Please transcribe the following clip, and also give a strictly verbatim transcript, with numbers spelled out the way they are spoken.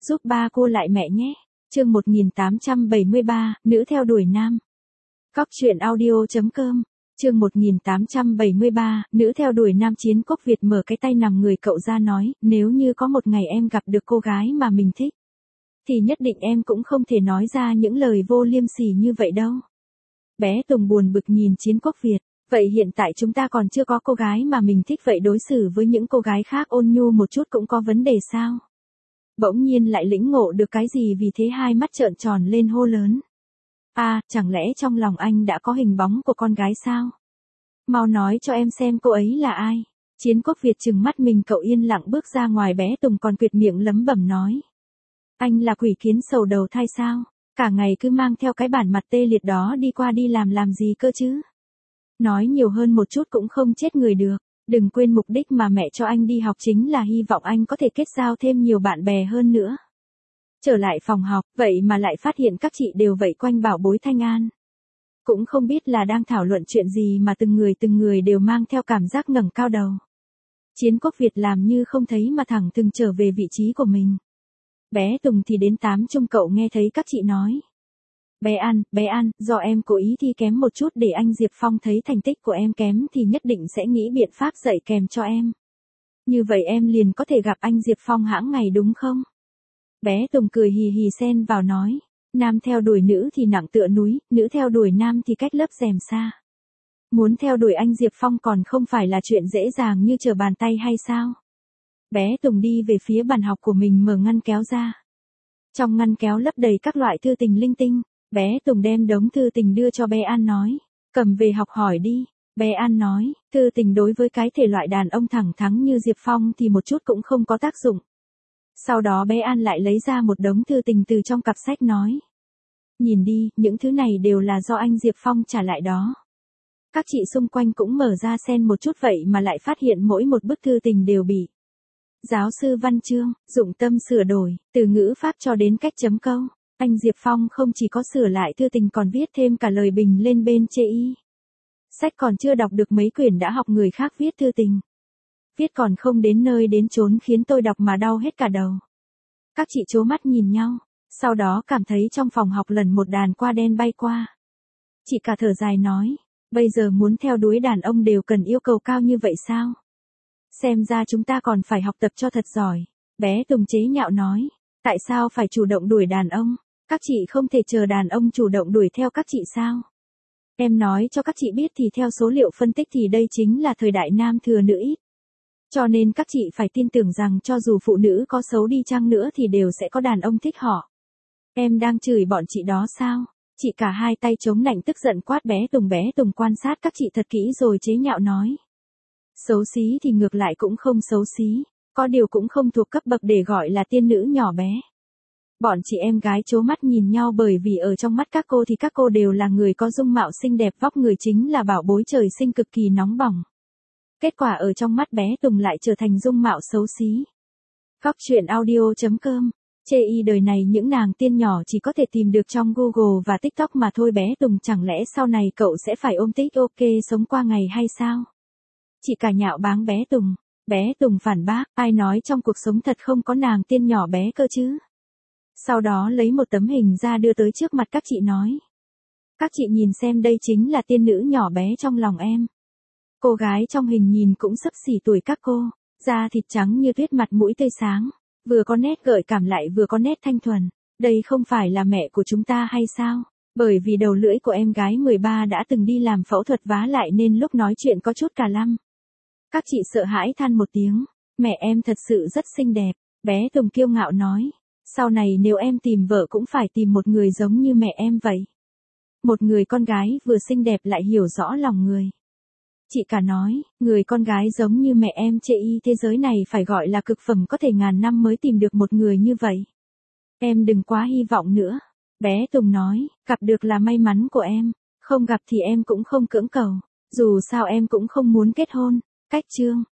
giúp ba cô lại mẹ nhé. Chương một nghìn tám trăm bảy mươi ba, nữ theo đuổi nam. Cóc truyện audio chấm com. Chương một nghìn tám trăm bảy mươi ba, nữ theo đuổi nam. Chiến Quốc Việt mở cái tay nằm người cậu ra nói, nếu như có một ngày em gặp được cô gái mà mình thích, thì nhất định em cũng không thể nói ra những lời vô liêm sỉ như vậy đâu. Bé Tùng buồn bực nhìn Chiến Quốc Việt, vậy hiện tại chúng ta còn chưa có cô gái mà mình thích, vậy đối xử với những cô gái khác ôn nhu một chút cũng có vấn đề sao? Bỗng nhiên lại lĩnh ngộ được cái gì, vì thế hai mắt trợn tròn lên hô lớn. À, chẳng lẽ trong lòng anh đã có hình bóng của con gái sao? Mau nói cho em xem cô ấy là ai. Chiến Quốc Việt trừng mắt mình, cậu yên lặng bước ra ngoài. Bé Tùng còn quyệt miệng lẩm bẩm nói. Anh là quỷ kiến sầu đầu thai sao? Cả ngày cứ mang theo cái bản mặt tê liệt đó đi qua đi làm làm gì cơ chứ? Nói nhiều hơn một chút cũng không chết người được. Đừng quên mục đích mà mẹ cho anh đi học chính là hy vọng anh có thể kết giao thêm nhiều bạn bè hơn nữa. Trở lại phòng học, vậy mà lại phát hiện các chị đều vây quanh bảo bối Thanh An. Cũng không biết là đang thảo luận chuyện gì mà từng người từng người đều mang theo cảm giác ngẩng cao đầu. Chiến Quốc Việt làm như không thấy mà thẳng thừng trở về vị trí của mình. Bé Tùng thì đến tám chung, cậu nghe thấy các chị nói. Bé An, bé An, do em cố ý thi kém một chút để anh Diệp Phong thấy thành tích của em kém thì nhất định sẽ nghĩ biện pháp dạy kèm cho em. Như vậy em liền có thể gặp anh Diệp Phong hãng ngày đúng không? Bé Tùng cười hì hì xen vào nói. Nam theo đuổi nữ thì nặng tựa núi, nữ theo đuổi nam thì cách lớp rèm xa. Muốn theo đuổi anh Diệp Phong còn không phải là chuyện dễ dàng như trở bàn tay hay sao? Bé Tùng đi về phía bàn học của mình, mở ngăn kéo ra. Trong ngăn kéo lấp đầy các loại thư tình linh tinh. Bé Tùng đem đống thư tình đưa cho bé An nói. Cầm về học hỏi đi. Bé An nói, thư tình đối với cái thể loại đàn ông thẳng thắn như Diệp Phong thì một chút cũng không có tác dụng. Sau đó bé An lại lấy ra một đống thư tình từ trong cặp sách nói. Nhìn đi, những thứ này đều là do anh Diệp Phong trả lại đó. Các chị xung quanh cũng mở ra xem một chút, vậy mà lại phát hiện mỗi một bức thư tình đều bị giáo sư văn chương, dụng tâm sửa đổi, từ ngữ pháp cho đến cách chấm câu. Anh Diệp Phong không chỉ có sửa lại thư tình còn viết thêm cả lời bình lên bên chê y. Sách còn chưa đọc được mấy quyển đã học người khác viết thư tình. Viết còn không đến nơi đến chốn khiến tôi đọc mà đau hết cả đầu. Các chị trố mắt nhìn nhau, sau đó cảm thấy trong phòng học lần một đàn qua đen bay qua. Chị cả thở dài nói, bây giờ muốn theo đuổi đàn ông đều cần yêu cầu cao như vậy sao? Xem ra chúng ta còn phải học tập cho thật giỏi. Bé Tùng chế nhạo nói, tại sao phải chủ động đuổi đàn ông? Các chị không thể chờ đàn ông chủ động đuổi theo các chị sao? Em nói cho các chị biết thì theo số liệu phân tích thì đây chính là thời đại nam thừa nữ ít. Cho nên các chị phải tin tưởng rằng cho dù phụ nữ có xấu đi chăng nữa thì đều sẽ có đàn ông thích họ. Em đang chửi bọn chị đó sao? Chị cả hai tay chống nạnh tức giận quát bé Tùng. Bé Tùng quan sát các chị thật kỹ rồi chế nhạo nói. Xấu xí thì ngược lại cũng không xấu xí, có điều cũng không thuộc cấp bậc để gọi là tiên nữ nhỏ bé. Bọn chị em gái trố mắt nhìn nhau, bởi vì ở trong mắt các cô thì các cô đều là người có dung mạo xinh đẹp, vóc người chính là bảo bối trời sinh cực kỳ nóng bỏng. Kết quả ở trong mắt bé Tùng lại trở thành dung mạo xấu xí. Cóc truyện audio chấm com. Chê y đời này những nàng tiên nhỏ chỉ có thể tìm được trong Google và TikTok mà thôi. Bé Tùng, chẳng lẽ sau này cậu sẽ phải ôm tích ok sống qua ngày hay sao? Chị cả nhạo báng bé Tùng. Bé Tùng phản bác, ai nói trong cuộc sống thật không có nàng tiên nhỏ bé cơ chứ? Sau đó lấy một tấm hình ra đưa tới trước mặt các chị nói. Các chị nhìn xem, đây chính là tiên nữ nhỏ bé trong lòng em. Cô gái trong hình nhìn cũng xấp xỉ tuổi các cô, da thịt trắng như tuyết, mặt mũi tươi sáng, vừa có nét gợi cảm lại vừa có nét thanh thuần. Đây không phải là mẹ của chúng ta hay sao? Bởi vì đầu lưỡi của em gái mười ba đã từng đi làm phẫu thuật vá lại nên lúc nói chuyện có chút cà lăm. Các chị sợ hãi than một tiếng, mẹ em thật sự rất xinh đẹp. Bé Tùng kiêu ngạo nói, sau này nếu em tìm vợ cũng phải tìm một người giống như mẹ em vậy. Một người con gái vừa xinh đẹp lại hiểu rõ lòng người. Chị cả nói, người con gái giống như mẹ em chê y thế giới này phải gọi là cực phẩm, có thể ngàn năm mới tìm được một người như vậy. Em đừng quá hy vọng nữa. Bé Tùng nói, gặp được là may mắn của em, không gặp thì em cũng không cưỡng cầu. Dù sao em cũng không muốn kết hôn. Cách chương.